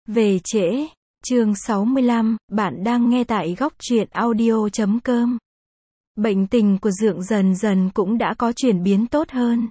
Về trễ. Chương 65, bạn đang nghe tại góc truyện audio.com. Bệnh tình của Dượng dần dần cũng đã có chuyển biến tốt hơn.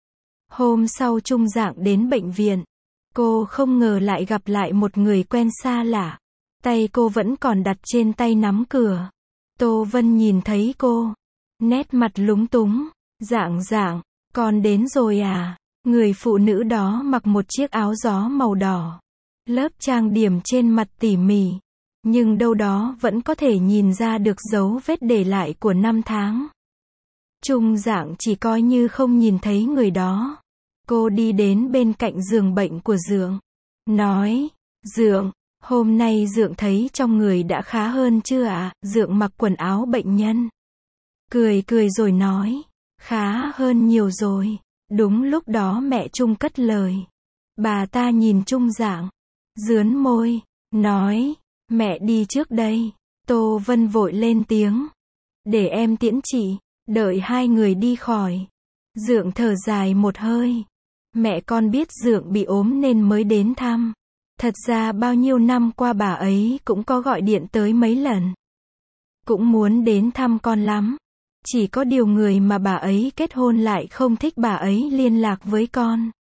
Hôm sau Trung Dạng đến bệnh viện. Cô không ngờ lại gặp lại một người quen xa lạ. Tay cô vẫn còn đặt trên tay nắm cửa. Tô Vân nhìn thấy cô. Nét mặt lúng túng. Dạng, con đến rồi à? Người phụ nữ đó mặc một chiếc áo gió màu đỏ. Lớp trang điểm trên mặt tỉ mỉ. Nhưng đâu đó vẫn có thể nhìn ra được dấu vết để lại của năm tháng. Trung Dạng chỉ coi như không nhìn thấy người đó. Cô đi đến bên cạnh giường bệnh của Dượng. Nói, Dượng, hôm nay Dượng thấy trong người đã khá hơn chưa ạ? Dượng mặc quần áo bệnh nhân. Cười rồi nói, khá hơn nhiều rồi. Đúng lúc đó mẹ Trung cất lời. Bà ta nhìn Trung Dạng. Dướn môi, nói, mẹ đi trước đây. Tô Vân vội lên tiếng. Để em tiễn chị. Đợi hai người đi khỏi. Dượng thở dài một hơi. Mẹ con biết Dượng bị ốm nên mới đến thăm. Thật ra bao nhiêu năm qua bà ấy cũng có gọi điện tới mấy lần. Cũng muốn đến thăm con lắm. Chỉ có điều người mà bà ấy kết hôn lại không thích bà ấy liên lạc với con.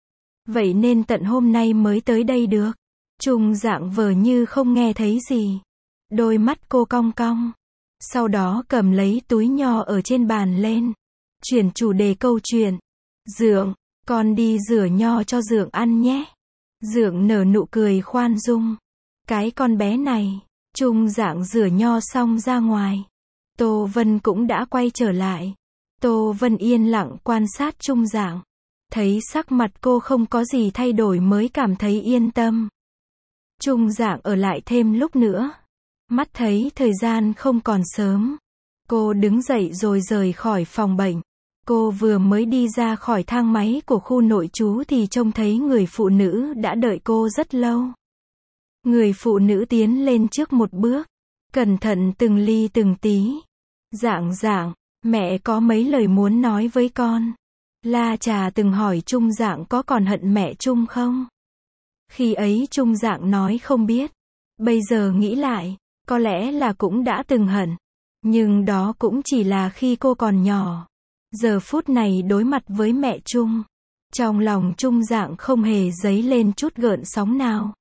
Vậy nên tận hôm nay mới tới đây được. Trung Dạng vờ như không nghe thấy gì. Đôi mắt cô cong cong. Sau đó cầm lấy túi nho ở trên bàn lên. Chuyển chủ đề câu chuyện. Dượng, con đi rửa nho cho Dượng ăn nhé. Dượng nở nụ cười khoan dung. Cái con bé này. Trung Dạng rửa nho xong ra ngoài. Tô Vân cũng đã quay trở lại. Tô Vân yên lặng quan sát Trung Dạng. Thấy sắc mặt cô không có gì thay đổi mới cảm thấy yên tâm. Trung Dạng ở lại thêm lúc nữa. Mắt thấy thời gian không còn sớm. Cô đứng dậy rồi rời khỏi phòng bệnh. Cô vừa mới đi ra khỏi thang máy của khu nội trú thì trông thấy người phụ nữ đã đợi cô rất lâu. Người phụ nữ tiến lên trước một bước. Cẩn thận từng ly từng tí. Dạng, mẹ có mấy lời muốn nói với con. La Trà từng hỏi Trung Dạng có còn hận mẹ Trung không? Khi ấy Trung Dạng nói không biết. Bây giờ nghĩ lại, có lẽ là cũng đã từng hận. Nhưng đó cũng chỉ là khi cô còn nhỏ. Giờ phút này đối mặt với mẹ Trung. Trong lòng Trung Dạng không hề dấy lên chút gợn sóng nào.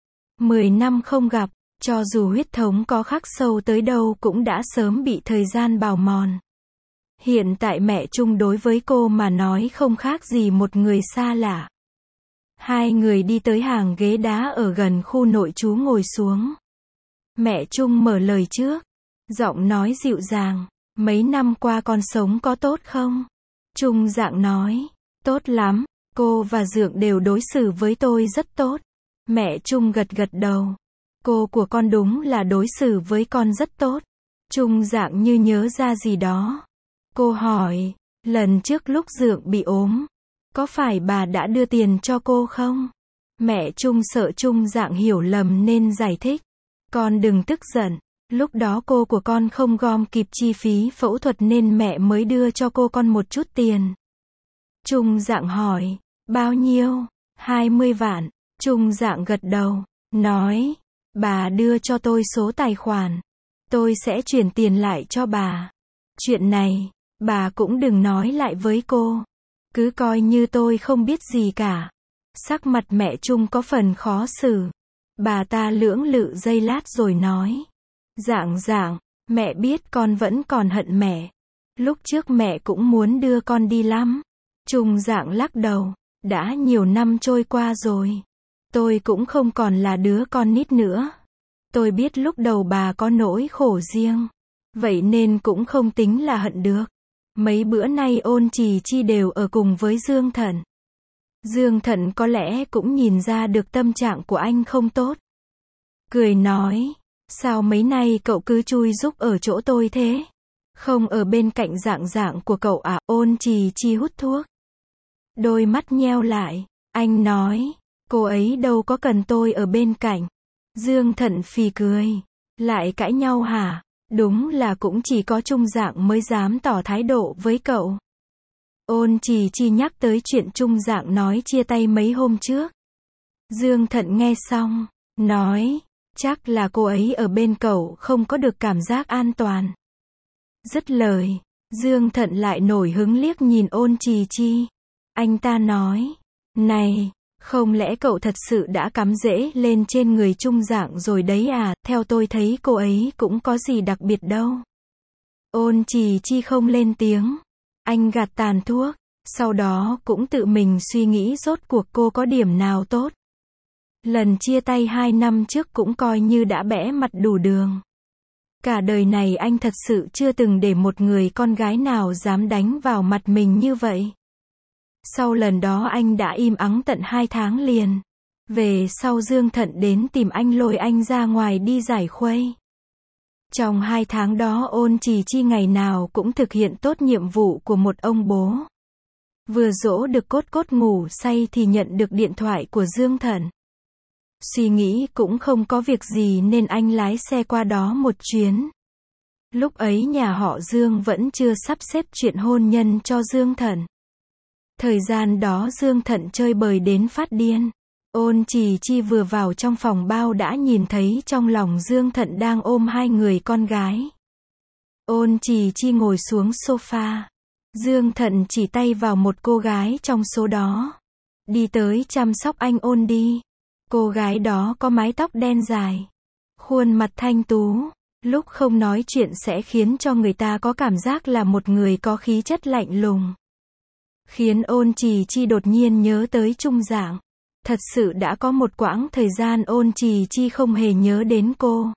10 năm không gặp, cho dù huyết thống có khắc sâu tới đâu cũng đã sớm bị thời gian bào mòn. Hiện tại mẹ Trung đối với cô mà nói không khác gì một người xa lạ. Hai người đi tới hàng ghế đá ở gần khu nội trú ngồi xuống. Mẹ Trung mở lời trước. Giọng nói dịu dàng. Mấy năm qua con sống có tốt không? Trung Dạng nói. Tốt lắm. Cô và Dượng đều đối xử với tôi rất tốt. Mẹ Trung gật đầu. Cô của con đúng là đối xử với con rất tốt. Trung Dạng như nhớ ra gì đó. Cô hỏi. Lần trước lúc Dượng bị ốm. Có phải bà đã đưa tiền cho cô không? Mẹ Trung sợ Trung Dạng hiểu lầm nên giải thích. Con đừng tức giận. Lúc đó cô của con không gom kịp chi phí phẫu thuật nên mẹ mới đưa cho cô con một chút tiền. Trung Dạng hỏi. Bao nhiêu? 20 vạn. Trung Dạng gật đầu. Nói. Bà đưa cho tôi số tài khoản. Tôi sẽ chuyển tiền lại cho bà. Chuyện này, bà cũng đừng nói lại với cô. Cứ coi như tôi không biết gì cả. Sắc mặt mẹ Trung có phần khó xử. Bà ta lưỡng lự giây lát rồi nói. Dạng, mẹ biết con vẫn còn hận mẹ. Lúc trước mẹ cũng muốn đưa con đi lắm. Trung Dạng lắc đầu. Đã nhiều năm trôi qua rồi. Tôi cũng không còn là đứa con nít nữa. Tôi biết lúc đầu bà có nỗi khổ riêng. Vậy nên cũng không tính là hận được. Mấy bữa nay Ôn Trì Chi đều ở cùng với Dương Thận. Dương Thận có lẽ cũng nhìn ra được tâm trạng của anh không tốt. Cười nói. Sao mấy nay cậu cứ chui rúc ở chỗ tôi thế? Không ở bên cạnh Dạng của cậu à? Ôn Trì Chi hút thuốc. Đôi mắt nheo lại. Anh nói. Cô ấy đâu có cần tôi ở bên cạnh. Dương Thận phì cười. Lại cãi nhau hả? Đúng là cũng chỉ có Trung Dạng mới dám tỏ thái độ với cậu. Ôn Trì Chi nhắc tới chuyện Trung Dạng nói chia tay mấy hôm trước. Dương Thận nghe xong. nói, chắc là cô ấy ở bên cậu không có được cảm giác an toàn. Dứt lời, Dương Thận lại nổi hứng liếc nhìn Ôn Trì Chi. Anh ta nói, này, không lẽ cậu thật sự đã cắm rễ lên trên người Trung Dạng rồi đấy à, theo tôi thấy cô ấy cũng có gì đặc biệt đâu. Ôn Trì Chi không lên tiếng. Anh gạt tàn thuốc, sau đó cũng tự mình suy nghĩ rốt cuộc cô có điểm nào tốt. Lần chia tay 2 năm trước cũng coi như đã bẽ mặt đủ đường. Cả đời này anh thật sự chưa từng để một người con gái nào dám đánh vào mặt mình như vậy. Sau lần đó anh đã im ắng tận 2 tháng liền. Về sau Dương Thận đến tìm anh lôi anh ra ngoài đi giải khuây. Trong 2 tháng đó Ôn Trì Chi ngày nào cũng thực hiện tốt nhiệm vụ của một ông bố. Vừa dỗ được Cốt Cốt ngủ say thì nhận được điện thoại của Dương Thận. Suy nghĩ cũng không có việc gì nên anh lái xe qua đó một chuyến. Lúc ấy nhà họ Dương vẫn chưa sắp xếp chuyện hôn nhân cho Dương Thận. Thời gian đó Dương Thận chơi bời đến phát điên. Ôn Trì Chi vừa vào trong phòng bao đã nhìn thấy trong lòng Dương Thận đang ôm 2 người con gái. Ôn Trì Chi ngồi xuống sofa. Dương Thận chỉ tay vào một cô gái trong số đó. Đi tới chăm sóc anh ôn đi. Cô gái đó có mái tóc đen dài. Khuôn mặt thanh tú. Lúc không nói chuyện sẽ khiến cho người ta có cảm giác là một người có khí chất lạnh lùng. Khiến Ôn Trì Chi đột nhiên nhớ tới Trung Dạng. Thật sự đã có một quãng thời gian Ôn Trì Chi không hề nhớ đến cô.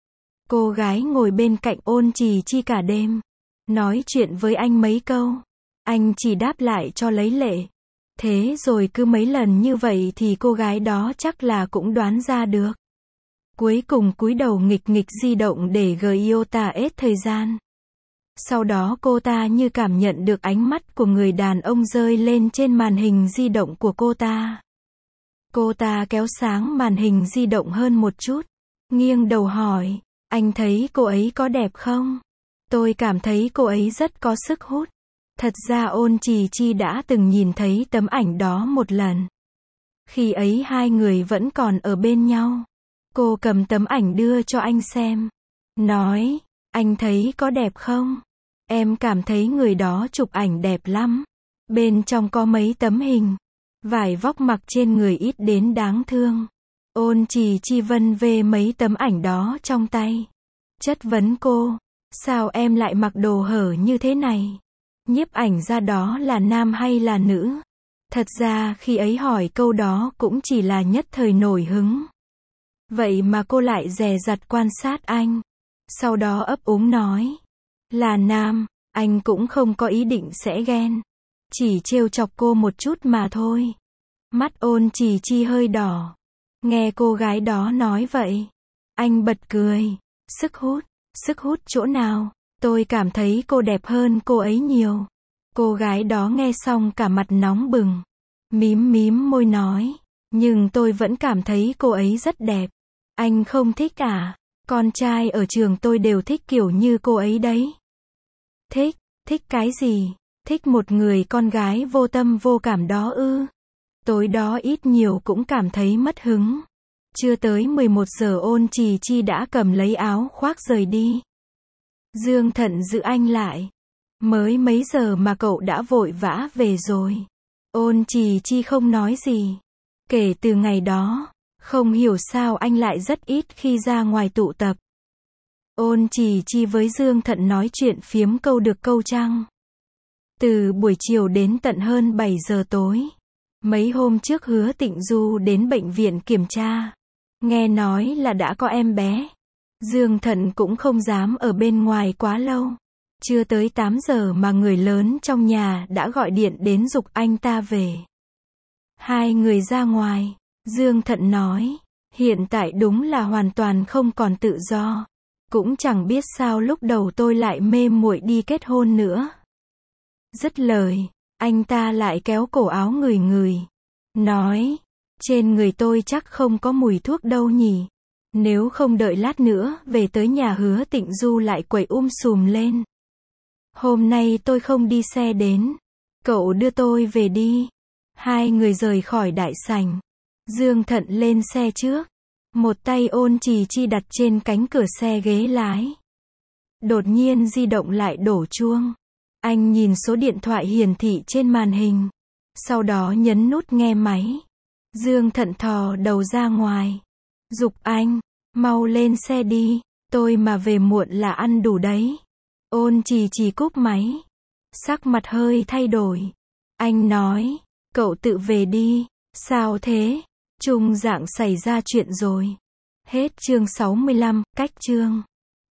Cô gái ngồi bên cạnh Ôn Trì Chi cả đêm. Nói chuyện với anh mấy câu. Anh chỉ đáp lại cho lấy lệ. Thế rồi cứ mấy lần như vậy thì cô gái đó chắc là cũng đoán ra được. Cuối cùng cúi đầu nghịch nghịch di động để iota hết thời gian. Sau đó cô ta như cảm nhận được ánh mắt của người đàn ông rơi lên trên màn hình di động của cô ta. Cô ta kéo sáng màn hình di động hơn một chút. Nghiêng đầu hỏi, anh thấy cô ấy có đẹp không? Tôi cảm thấy cô ấy rất có sức hút. Thật ra Ôn Trì Chi đã từng nhìn thấy tấm ảnh đó một lần. Khi ấy 2 người vẫn còn ở bên nhau. Cô cầm tấm ảnh đưa cho anh xem. Nói, anh thấy có đẹp không? Em cảm thấy người đó chụp ảnh đẹp lắm. Bên trong có mấy tấm hình. Vải vóc mặc trên người ít đến đáng thương. Ôn Trì Chi vân vê mấy tấm ảnh đó trong tay. Chất vấn cô, sao em lại mặc đồ hở như thế này? Nhiếp ảnh ra đó là nam hay là nữ? Thật ra khi ấy hỏi câu đó cũng chỉ là nhất thời nổi hứng. Vậy mà cô lại dè dặt quan sát anh. Sau đó ấp úng nói, là nam, anh cũng không có ý định sẽ ghen. Chỉ trêu chọc cô một chút mà thôi. Mắt Ôn Trì Chi hơi đỏ. Nghe cô gái đó nói vậy. Anh bật cười. Sức hút chỗ nào? Tôi cảm thấy cô đẹp hơn cô ấy nhiều. Cô gái đó nghe xong cả mặt nóng bừng. Mím môi nói. Nhưng tôi vẫn cảm thấy cô ấy rất đẹp. Anh không thích à? Con trai ở trường tôi đều thích kiểu như cô ấy đấy. Thích cái gì? Thích một người con gái vô tâm vô cảm đó ư? Tối đó ít nhiều cũng cảm thấy mất hứng. Chưa tới 11 giờ Ôn Trì Chi đã cầm lấy áo khoác rời đi. Dương Thận giữ anh lại. Mới mấy giờ mà cậu đã vội vã về rồi. Ôn Trì Chi không nói gì. Kể từ ngày đó, không hiểu sao anh lại rất ít khi ra ngoài tụ tập. Ôn Trì Chi với Dương Thận nói chuyện phiếm câu được câu trăng. Từ buổi chiều đến tận hơn 7 giờ tối. Mấy hôm trước Hứa Tịnh Du đến bệnh viện kiểm tra. Nghe nói là đã có em bé. Dương Thận cũng không dám ở bên ngoài quá lâu. Chưa tới 8 giờ mà người lớn trong nhà đã gọi điện đến giục anh ta về. 2 người ra ngoài. Dương Thận nói, hiện tại đúng là hoàn toàn không còn tự do. Cũng chẳng biết sao lúc đầu tôi lại mê muội đi kết hôn nữa. Dứt lời, anh ta lại kéo cổ áo người. Nói, trên người tôi chắc không có mùi thuốc đâu nhỉ. Nếu không đợi lát nữa về tới nhà Hứa Tịnh Du lại quậy sùm lên. Hôm nay tôi không đi xe đến. Cậu đưa tôi về đi. 2 người rời khỏi đại sảnh. Dương Thận lên xe trước. Một tay Ôn Trì Chi đặt trên cánh cửa xe ghế lái. Đột nhiên di động lại đổ chuông. Anh nhìn số điện thoại hiển thị trên màn hình. Sau đó nhấn nút nghe máy. Dương Thận thò đầu ra ngoài. Giục anh, mau lên xe đi, tôi mà về muộn là ăn đủ đấy. Ôn Trì Trì cúp máy. Sắc mặt hơi thay đổi. Anh nói, cậu tự về đi. Sao thế? Trung dạng xảy ra chuyện rồi. Hết chương 65, cách chương.